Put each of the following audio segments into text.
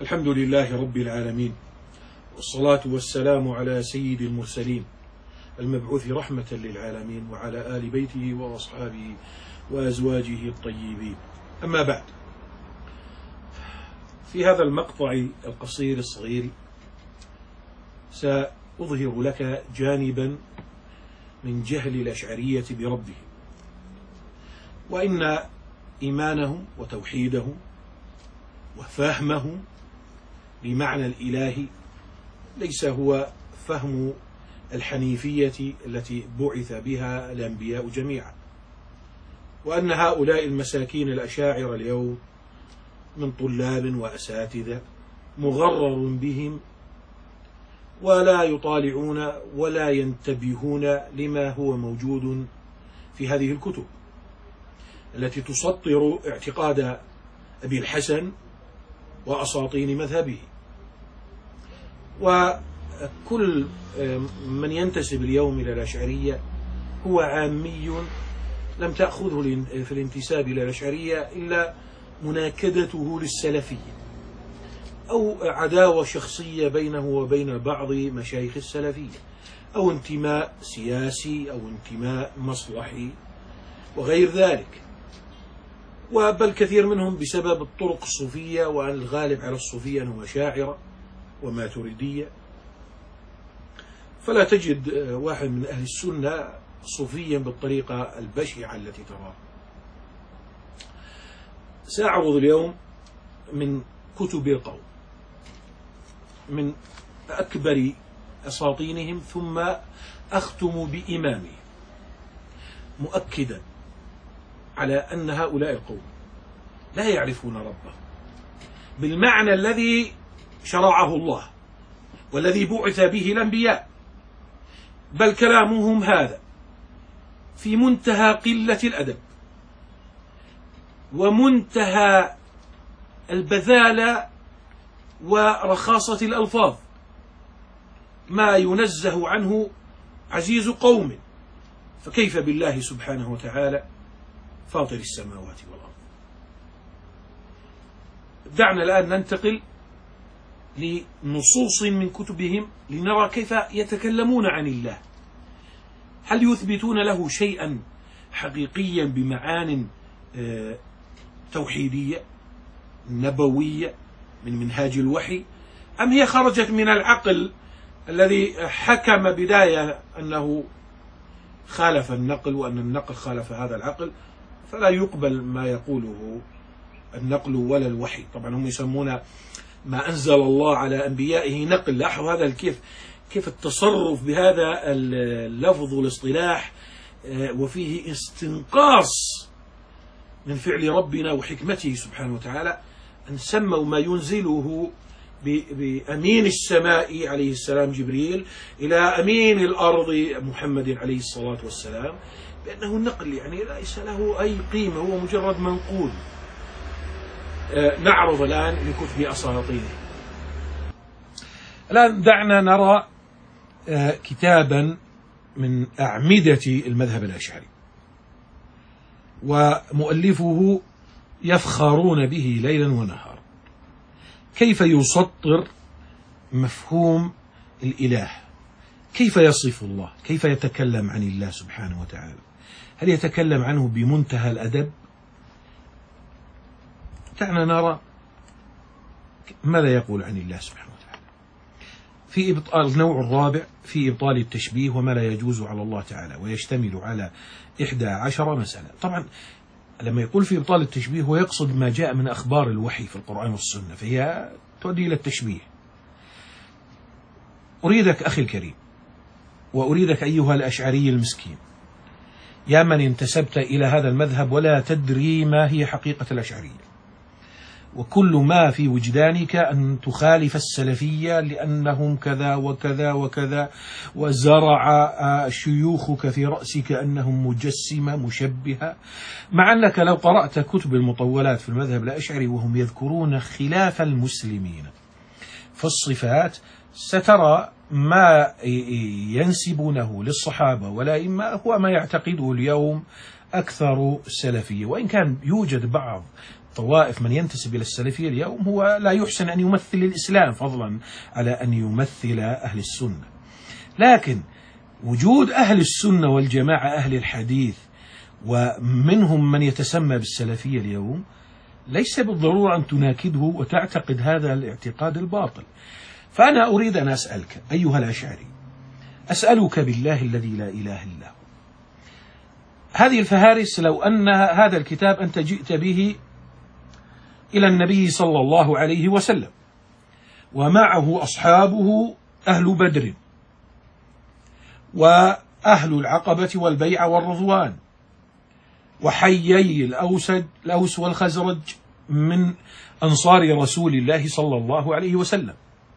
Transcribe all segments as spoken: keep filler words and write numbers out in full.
الحمد لله رب العالمين، والصلاة والسلام على سيد المرسلين المبعوث رحمة للعالمين، وعلى آل بيته وأصحابه وأزواجه الطيبين. أما بعد، في هذا المقطع القصير الصغير سأظهر لك جانبا من جهل الأشعرية بربهم، وإن إيمانهم وتوحيدهم وفهمهم بمعنى الإله ليس هو فهم الحنيفية التي بعث بها الأنبياء جميعا، وأن هؤلاء المساكين الأشاعرة اليوم من طلاب وأساتذة مغرر بهم، ولا يطالعون ولا ينتبهون لما هو موجود في هذه الكتب التي تسطر اعتقاد أبي الحسن وأساطين مذهبه. وكل من ينتسب اليوم إلى الأشعرية هو عامي لم تأخذه في الانتساب إلى الأشعرية إلا مناكدته للسلفية أو عداوة شخصية بينه وبين بعض مشايخ السلفية، أو انتماء سياسي أو انتماء مصلحي وغير ذلك. وبل كثير منهم بسبب الطرق الصوفية، وأن الغالب على الصوفية أنهم أشاعرة وماتريدية، فلا تجد واحد من أهل السنة صوفيا بالطريقة البشعة التي تراها. سأعرض اليوم من كتب القوم، من أكبر أساطينهم، ثم أختم بإمامه، مؤكدا على أن هؤلاء القوم لا يعرفون ربهم بالمعنى الذي شرعه الله والذي بعث به الأنبياء، بل كلامهم هذا في منتهى قلة الأدب ومنتهى البذالة ورخاصة الألفاظ، ما ينزه عنه عزيز قوم، فكيف بالله سبحانه وتعالى فاطر السماوات والأرض. دعنا الآن ننتقل لنصوص من كتبهم لنرى كيف يتكلمون عن الله. هل يثبتون له شيئا حقيقيا بمعان توحيدية نبوية من منهاج الوحي، أم هي خرجت من العقل الذي حكم بداية أنه خالف النقل، وأن النقل خالف هذا العقل، فلا يقبل ما يقوله النقل ولا الوحي. طبعا هم يسمون ما أنزل الله على أنبيائه نقل. لاحظوا هذا كيف كيف التصرف بهذا اللفظ والاصطلاح، وفيه استنقاص من فعل ربنا وحكمته سبحانه وتعالى، أن سموا ما ينزله بأمين السماء عليه السلام جبريل إلى أمين الأرض محمد عليه الصلاة والسلام بأنه النقل، يعني ليس له أي قيمة، هو مجرد منقول. نعرض الآن لكتب أساطينه. الآن دعنا نرى كتابا من أعمدة المذهب الأشعري، ومؤلفه يفخرون به ليلا ونهارا. كيف يسطر مفهوم الإله، كيف يصف الله، كيف يتكلم عن الله سبحانه وتعالى. هل يتكلم عنه بمنتهى الأدب؟ دعنا نرى ماذا يقول عن الله سبحانه وتعالى. في إبطال النوع الرابع في إبطال التشبيه وما لا يجوز على الله تعالى، ويشتمل على إحدى عشر مسألة. طبعا لما يقول في إبطال التشبيه هو يقصد ما جاء من أخبار الوحي في القرآن والسنة، فهي تؤدي إلى التشبيه. أريدك أخي الكريم، وأريدك أيها الأشعري المسكين، يا من انتسبت إلى هذا المذهب ولا تدري ما هي حقيقة الأشعرية، وكل ما في وجدانك أن تخالف السلفية لأنهم كذا وكذا وكذا، وزرع شيوخك في رأسك أنهم مجسمة مشبهة، مع أنك لو قرأت كتب المطولات في المذهب الأشعري وهم يذكرون خلاف المسلمين في الصفات سترى ما ينسبونه للصحابة والأئمة هو ما يعتقده اليوم أكثر السلفية، وإن كان يوجد بعض طوائف من ينتسب إلى السلفية اليوم هو لا يحسن أن يمثل الإسلام فضلا على أن يمثل أهل السنة. لكن وجود أهل السنة والجماعة أهل الحديث ومنهم من يتسمى بالسلفية اليوم ليس بالضرورة أن تناكده وتعتقد هذا الاعتقاد الباطل. فأنا أريد أن أسألك أيها الأشعري، أسألك بالله الذي لا إله إلا هو، هذه الفهارس لو أن هذا الكتاب أنت جئت به إلى النبي صلى الله عليه وسلم ومعه أصحابه أهل بدر وأهل العقبة والبيعة والرضوان وحيي الأوسد الأوس والخزرج من أنصار رسول الله صلى الله عليه وسلم،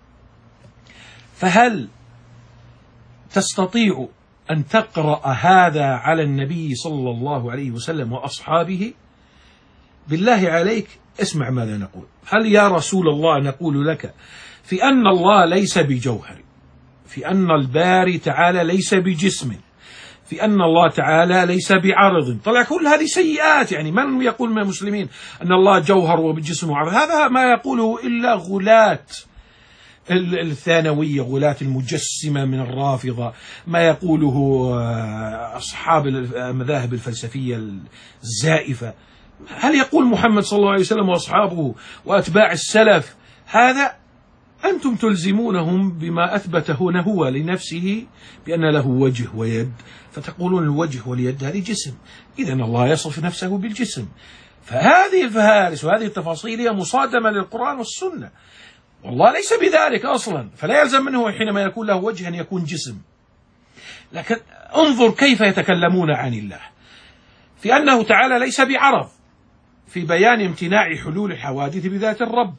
فهل تستطيع أن تقرأ هذا على النبي صلى الله عليه وسلم وأصحابه؟ بالله عليك اسمع ماذا نقول. هل يا رسول الله نقول لك في أن الله ليس بجوهر، في أن الباري تعالى ليس بجسم، في أن الله تعالى ليس بعرض؟ طلع كل هذه سيئات. يعني من يقول من المسلمين أن الله جوهر وبجسم وعرض؟ هذا ما يقوله إلا غلاة الثانوية، غلاة المجسمة من الرافضة، ما يقوله أصحاب المذاهب الفلسفية الزائفة. هل يقول محمد صلى الله عليه وسلم وأصحابه وأتباع السلف هذا؟ أنتم تلزمونهم بما أثبته هو لنفسه بأن له وجه ويد، فتقولون الوجه واليد هذه جسم، إذن الله يصف نفسه بالجسم. فهذه الفهارس وهذه التفاصيل هي مصادمة للقرآن والسنة، والله ليس بذلك أصلا، فلا يلزم منه حينما يكون له وجه أن يكون جسم. لكن انظر كيف يتكلمون عن الله في أنه تعالى ليس بعرض، في بيان امتناع حلول الحوادث بذات الرب،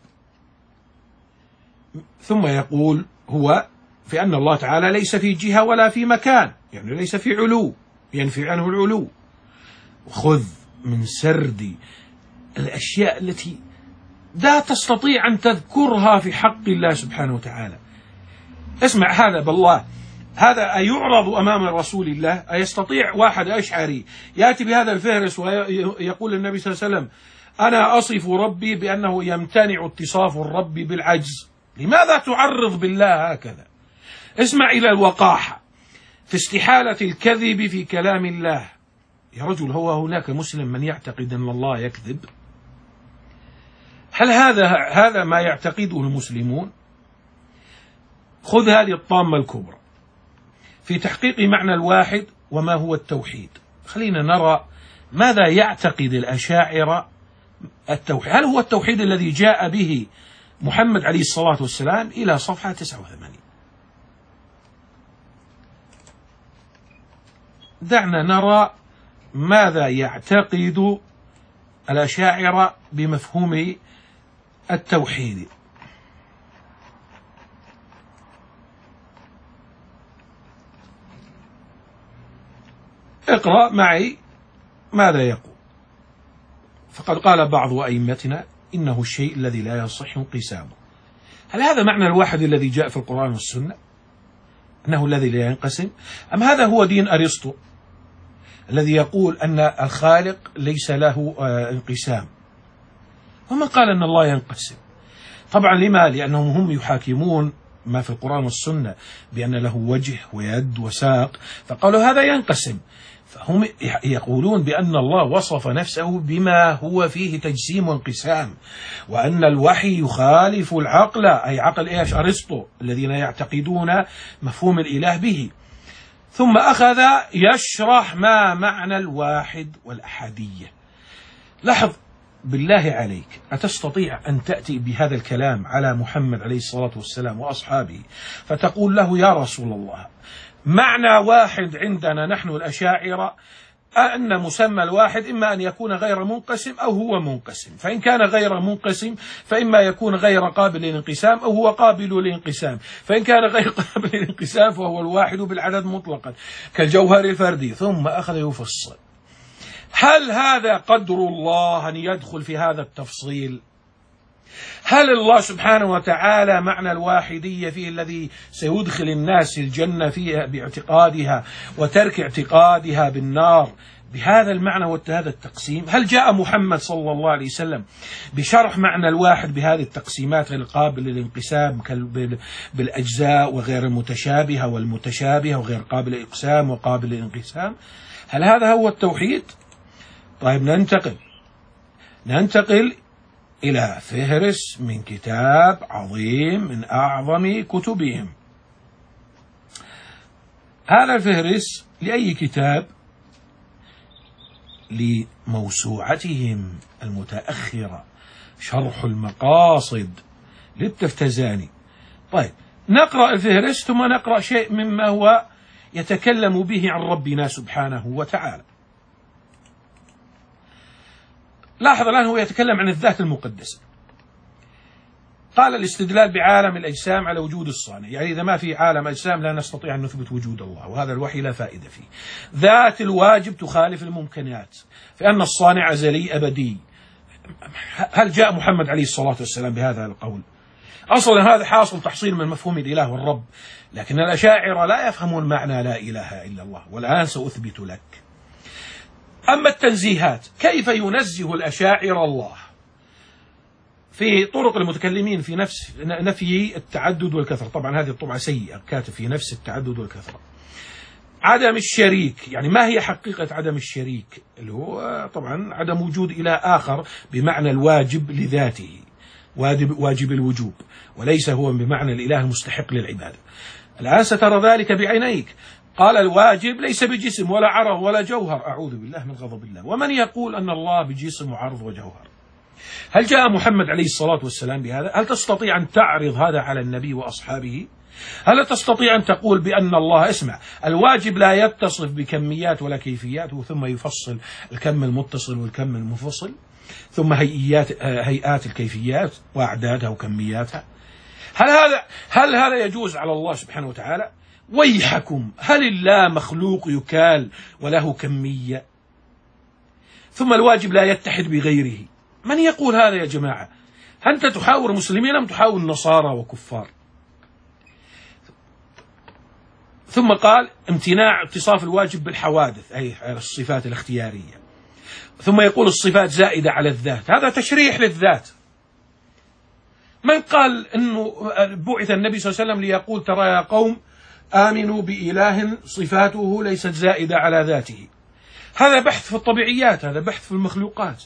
ثم يقول هو في أن الله تعالى ليس في جهة ولا في مكان، يعني ليس في علو، ينفي عنه العلو. خذ من سرد الأشياء التي لا تستطيع أن تذكرها في حق الله سبحانه وتعالى. اسمع هذا بالله، هذا أيعرض أمام رسول الله؟ أيستطيع واحد أشعري يأتي بهذا الفهرس ويقول للنبي صلى الله عليه وسلم أنا أصف ربي بأنه يمتنع اتصاف الرب بالعجز؟ لماذا تعرض بالله هكذا؟ اسمع إلى الوقاحة في استحالة الكذب في كلام الله. يا رجل، هو هناك مسلم من يعتقد أن الله يكذب؟ هل هذا هذا ما يعتقده المسلمون؟ خذ هذه الطامة الكبرى في تحقيق معنى الواحد وما هو التوحيد. خلينا نرى ماذا يعتقد الأشاعرة التوحيد. هل هو التوحيد الذي جاء به محمد عليه الصلاة والسلام؟ إلى صفحة تسعة وثمانين. دعنا نرى ماذا يعتقد الأشاعرة بمفهوم التوحيد. اقرأ معي ماذا يقول. فقد قال بعض أئمتنا إنه الشيء الذي لا يصح انقسامه. هل هذا معنى الواحد الذي جاء في القرآن والسنة، أنه الذي لا ينقسم؟ أم هذا هو دين أرسطو الذي يقول أن الخالق ليس له انقسام؟ ومن قال أن الله ينقسم؟ طبعا لما؟ لأنهم هم يحاكمون ما في القرآن والسنة بأن له وجه ويد وساق، فقالوا هذا ينقسم. فهم يقولون بأن الله وصف نفسه بما هو فيه تجسيم وانقسام، وأن الوحي يخالف العقل، أي عقل إيش؟ أرسطو، الذين يعتقدون مفهوم الإله به. ثم أخذ يشرح ما معنى الواحد والأحدية. لاحظ بالله عليك، أتستطيع أن تأتي بهذا الكلام على محمد عليه الصلاة والسلام وأصحابه فتقول له يا رسول الله معنى واحد عندنا نحن الأشاعرة أن مسمى الواحد إما أن يكون غير منقسم أو هو منقسم، فإن كان غير منقسم فإما يكون غير قابل للانقسام أو هو قابل للانقسام، فإن كان غير قابل للانقسام فهو الواحد بالعدد مطلقا كالجوهر الفردي. ثم أخذ يفصل. هل هذا قدر الله أن يدخل في هذا التفصيل؟ هل الله سبحانه وتعالى معنى الواحدية فيه الذي سيدخل الناس الجنة فيها باعتقادها وترك اعتقادها بالنار بهذا المعنى وهذا التقسيم؟ هل جاء محمد صلى الله عليه وسلم بشرح معنى الواحد بهذه التقسيمات غير قابل للانقسام بالأجزاء وغير المتشابهة والمتشابهة وغير قابل للإقسام وقابل للانقسام؟ هل هذا هو التوحيد؟ طيب ننتقل ننتقل إلى فهرس من كتاب عظيم من أعظم كتبهم. هذا الفهرس لأي كتاب؟ لموسوعتهم المتأخرة شرح المقاصد للتفتزاني. طيب نقرأ الفهرس ثم نقرأ شيء مما هو يتكلم به عن ربنا سبحانه وتعالى. لاحظ الآن هو يتكلم عن الذات المقدسة. قال الاستدلال بعالم الأجسام على وجود الصانع، يعني إذا ما في عالم أجسام لا نستطيع أن نثبت وجود الله، وهذا الوحي لا فائدة فيه. ذات الواجب تخالف الممكنات، فأن الصانع أزلي أبدي. هل جاء محمد عليه الصلاة والسلام بهذا القول؟ أصلا هذا حاصل تحصيل من مفهوم الإله والرب، لكن الأشاعرة لا يفهمون معنى لا إله إلا الله، والآن سأثبت لك. أما التنزيهات، كيف ينزه الأشاعرة الله؟ في طرق المتكلمين في نفس نفي التعدد والكثرة، طبعا هذه الطبعة سيئة، كاتب في نفس التعدد والكثرة. عدم الشريك، يعني ما هي حقيقة عدم الشريك؟ اللي هو طبعا عدم وجود إله آخر بمعنى الواجب لذاته، واجب, واجب الوجوب، وليس هو بمعنى الإله المستحق للعبادة. الآن سترى ذلك بعينيك. قال الواجب ليس بجسم ولا عرض ولا جوهر، أعوذ بالله من غضب الله. ومن يقول أن الله بجسم وعرض وجوهر؟ هل جاء محمد عليه الصلاة والسلام بهذا؟ هل تستطيع أن تعرض هذا على النبي وأصحابه؟ هل تستطيع أن تقول بأن الله، اسمع، الواجب لا يتصف بكميات ولا كيفيات ثم يفصل الكم المتصل والكم المنفصل، ثم هيئات هيئات الكيفيات وأعدادها وكمياتها؟ هل هذا هل هذا يجوز على الله سبحانه وتعالى؟ ويحكم، هل الله مخلوق يكال وله كمية؟ ثم الواجب لا يتحد بغيره. من يقول هذا يا جماعة؟ أنت تحاور مسلمين أم تحاور نصارى وكفار؟ ثم قال امتناع اتصاف الواجب بالحوادث، أي الصفات الاختيارية. ثم يقول الصفات زائدة على الذات، هذا تشريح للذات. من قال أنه بعث النبي صلى الله عليه وسلم ليقول ترى يا قوم آمنوا بإله صفاته ليست زائدة على ذاته؟ هذا بحث في الطبيعيات، هذا بحث في المخلوقات.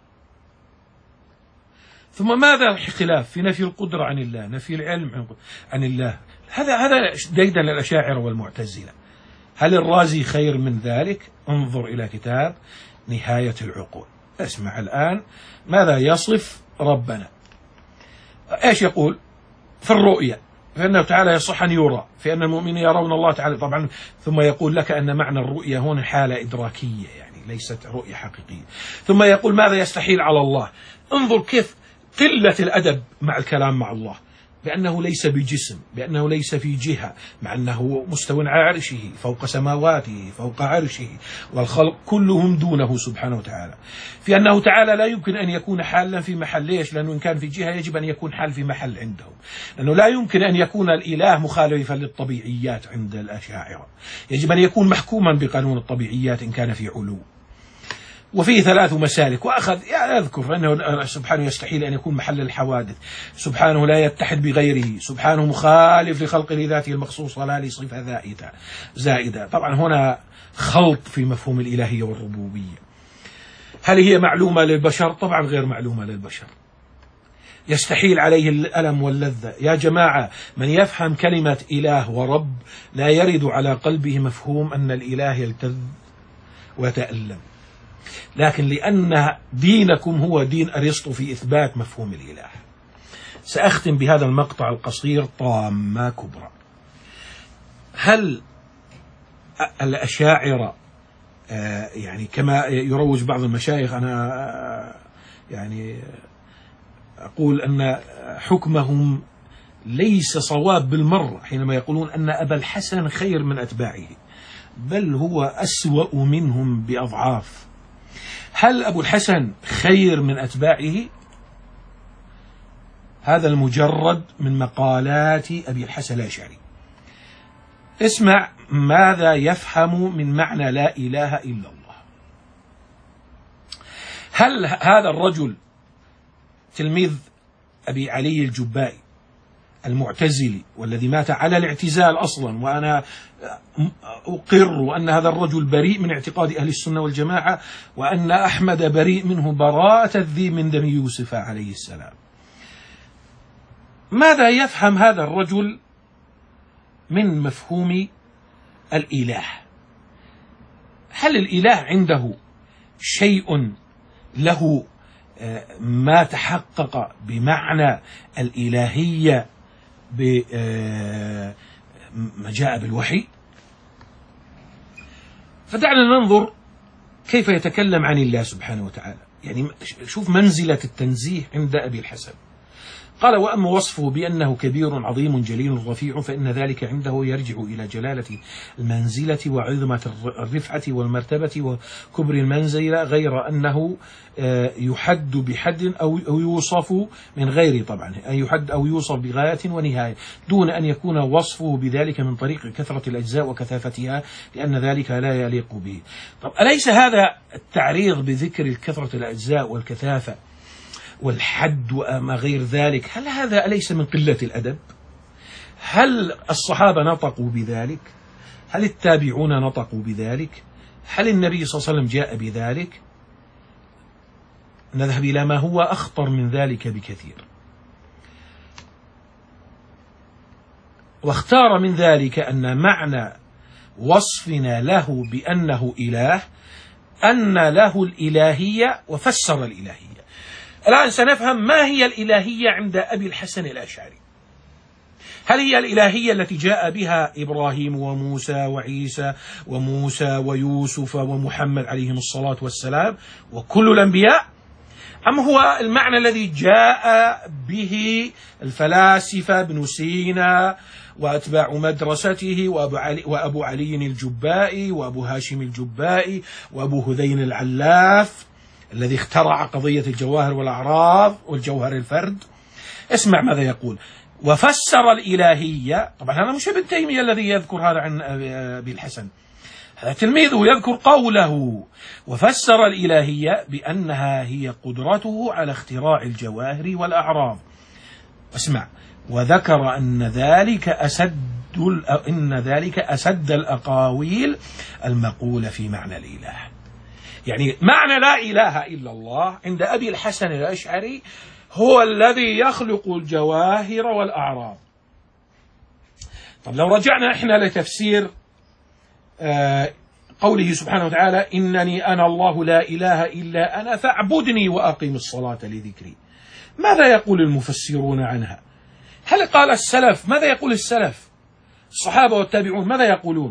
ثم ماذا خلاف في نفي القدرة عن الله، نفي العلم عن الله؟ هذا هذا ديدن للأشاعرة والمعتزلة. هل الرازي خير من ذلك؟ انظر إلى كتاب نهاية العقول. اسمع الآن ماذا يصف ربنا. ايش يقول في الرؤيا؟ فإنه تعالى يصح أن يرى، فإن المؤمنين يرون الله تعالى طبعا. ثم يقول لك أن معنى الرؤيا هنا حالة إدراكية، يعني ليست رؤية حقيقية. ثم يقول ماذا يستحيل على الله. انظر كيف قلة الأدب مع الكلام مع الله، بأنه ليس بجسم، بأنه ليس في جهة، مع أنه مستوى على عرشه، فوق سماواته، فوق عرشه، والخلق كلهم دونه سبحانه وتعالى. في أنه تعالى لا يمكن أن يكون حالا في محل. ليش؟ لأنه إن كان في جهة يجب أن يكون حال في محل عندهم، لأنه لا يمكن أن يكون الإله مخالفا للطبيعيات عند الأشاعرة، يجب أن يكون محكوما بقانون الطبيعيات إن كان في علو. وفيه ثلاث مسالك، وأخذ يذكر أنه سبحانه يستحيل أن يكون محل الحوادث، سبحانه لا يتحد بغيره، سبحانه مخالف لخلق لذاته المخصوصة لا لصفة زائدة زائدة. طبعا هنا خلط في مفهوم الإلهية والربوبية. هل هي معلومة للبشر؟ طبعا غير معلومة للبشر. يستحيل عليه الألم واللذة. يا جماعة، من يفهم كلمة إله ورب لا يرد على قلبه مفهوم أن الإله يلتذ ويتألم، لكن لأن دينكم هو دين أرسطو في إثبات مفهوم الإله. سأختم بهذا المقطع القصير طامة كبرى. هل الأشاعرة يعني كما يروج بعض المشايخ، أنا يعني أقول أن حكمهم ليس صواب بالمرة حينما يقولون أن أبا الحسن خير من أتباعه، بل هو أسوأ منهم بأضعاف. هل أبو الحسن خير من أتباعه؟ هذا المجرد من مقالات أبي الحسن الأشعري. اسمع ماذا يفهم من معنى لا إله إلا الله. هل هذا الرجل تلميذ أبي علي الجبائي المعتزلي والذي مات على الاعتزال أصلا، وأنا أقر أن هذا الرجل بريء من اعتقاد أهل السنة والجماعة، وأن أحمد بريء منه براءة الذئب من دم يوسف عليه السلام، ماذا يفهم هذا الرجل من مفهوم الإله؟ هل الإله عنده شيء له ما تحقق بمعنى الإلهية بما جاء بالوحي؟ فدعنا ننظر كيف يتكلم عن الله سبحانه وتعالى. يعني شوف منزلة التنزيه عند أبي الحسن. قال: وأما وصفه بأنه كبير عظيم جليل رفيع فإن ذلك عنده يرجع إلى جلالة المنزلة وعظمة الرفعة والمرتبة وكبر المنزلة، غير أنه يحد بحد أو يوصف من غير طبعا أي يحد أو يوصف بغاية ونهاية، دون أن يكون وصفه بذلك من طريق كثرة الأجزاء وكثافتها، لأن ذلك لا يليق به. طب أليس هذا التعريض بذكر كثرة الأجزاء والكثافة والحد وما غير ذلك، هل هذا أليس من قلة الأدب؟ هل الصحابة نطقوا بذلك؟ هل التابعون نطقوا بذلك؟ هل النبي صلى الله عليه وسلم جاء بذلك؟ نذهب إلى ما هو أخطر من ذلك بكثير. واختار من ذلك أن معنى وصفنا له بأنه إله أن له الإلهية، وفسر الإلهية. الآن سنفهم ما هي الإلهية عند أبي الحسن الأشعري. هل هي الإلهية التي جاء بها إبراهيم وموسى وعيسى وموسى ويوسف ومحمد عليهم الصلاة والسلام وكل الأنبياء، أم هو المعنى الذي جاء به الفلاسفة ابن سينا وأتباع مدرسته وأبو علي, وأبو علي الجبائي وأبو هاشم الجبائي وأبو هذين العلاف الذي اخترع قضية الجواهر والأعراض والجوهر الفرد؟ اسمع ماذا يقول: وفسر الإلهية. طبعا هذا مش ابن تيمية الذي يذكر هذا عن أبي الحسن، هذا تلميذه يذكر قوله: وفسر الإلهية بأنها هي قدرته على اختراع الجواهر والأعراض. اسمع: وذكر أن ذلك أسد إن ذلك أسد الأقاويل المقولة في معنى الإله. يعني معنى لا إله إلا الله عند أبي الحسن الأشعري هو الذي يخلق الجواهر والأعراض. طب لو رجعنا إحنا لتفسير قوله سبحانه وتعالى: إنني أنا الله لا إله إلا أنا فاعبدني وأقم الصلاة لذكري، ماذا يقول المفسرون عنها؟ هل قال السلف؟ ماذا يقول السلف؟ الصحابة والتابعون ماذا يقولون؟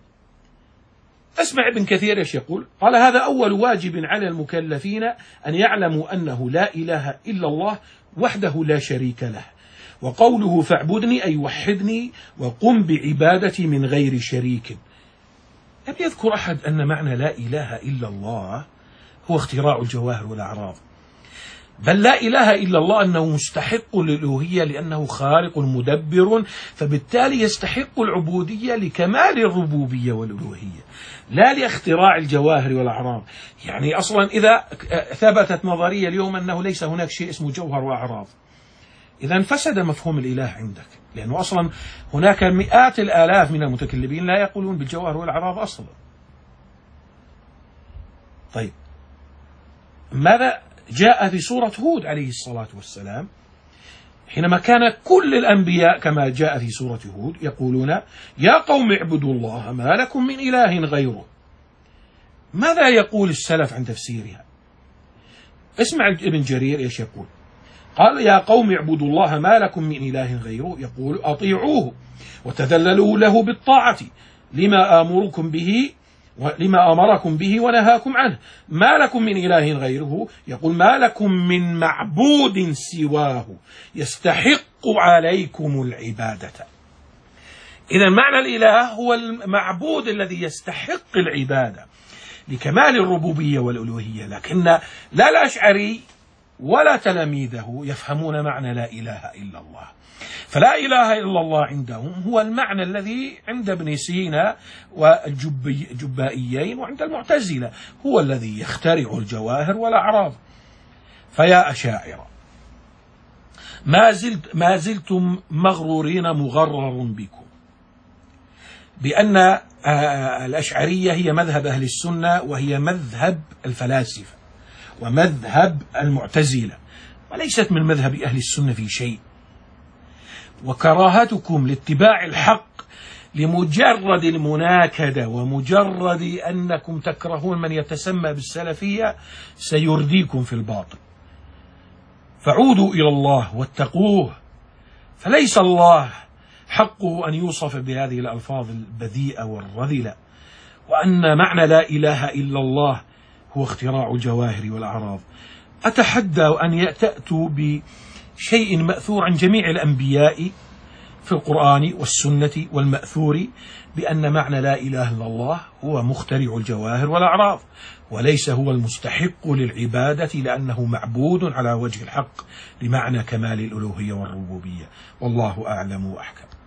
اسمع ابن كثير ايش يقول. قال: هذا أول واجب على المكلفين أن يعلموا أنه لا إله إلا الله وحده لا شريك له، وقوله فاعبدني أي وحدني وقم بعبادتي من غير شريك. لم يذكر أحد أن معنى لا إله إلا الله هو اختراع الجواهر والأعراض، بل لا إله إلا الله أنه مستحق للألوهية لأنه خالق مدبر، فبالتالي يستحق العبودية لكمال الربوبية والألوهية، لا لاختراع الجواهر والأعراض. يعني أصلا إذا ثبتت نظرية اليوم أنه ليس هناك شيء اسمه جوهر وأعراض، إذا فسد مفهوم الإله عندك، لأنه أصلا هناك مئات الآلاف من المتكلمين لا يقولون بالجوهر والأعراض أصلا. طيب ماذا جاء في سورة هود عليه الصلاة والسلام حينما كان كل الأنبياء كما جاء في سورة هود يقولون: يا قوم اعبدوا الله ما لكم من إله غيره؟ ماذا يقول السلف عن تفسيرها؟ اسمع ابن جرير ايش يقول. قال: يا قوم اعبدوا الله ما لكم من إله غيره، يقول: أطيعوه وتذللوا له بالطاعة لما آمركم به لما أمركم به ونهاكم عنه. ما لكم من إله غيره، يقول: ما لكم من معبود سواه يستحق عليكم العبادة. إذا معنى الإله هو المعبود الذي يستحق العبادة لكمال الربوبية والألوهية. لكن لا الأشعري ولا تلاميذه يفهمون معنى لا إله إلا الله. فلا إله إلا الله عندهم هو المعنى الذي عند ابن سينا والجبائيين وعند المعتزلة، هو الذي يخترع الجواهر والأعراض. فيا أشاعرة، ما زلت ما زلتم مغرورين مغرر بكم بأن الأشعرية هي مذهب أهل السنة، وهي مذهب الفلاسفة ومذهب المعتزلة، وليست من مذهب أهل السنة في شيء. وكراهتكم لاتباع الحق لمجرد المناكدة ومجرد أنكم تكرهون من يتسمى بالسلفية سيرديكم في الباطل. فعودوا إلى الله واتقوه، فليس الله حقه أن يوصف بهذه الألفاظ البذيئة والرذلة، وأن معنى لا إله إلا الله هو اختراع الجواهر والأعراض. أتحدى أن تأتوا بشيء مأثور عن جميع الأنبياء في القرآن والسنة والمأثور بأن معنى لا إله إلا الله هو مخترع الجواهر والأعراض، وليس هو المستحق للعبادة لأنه معبود على وجه الحق لمعنى كمال الألوهية والربوبية. والله أعلم وأحكم.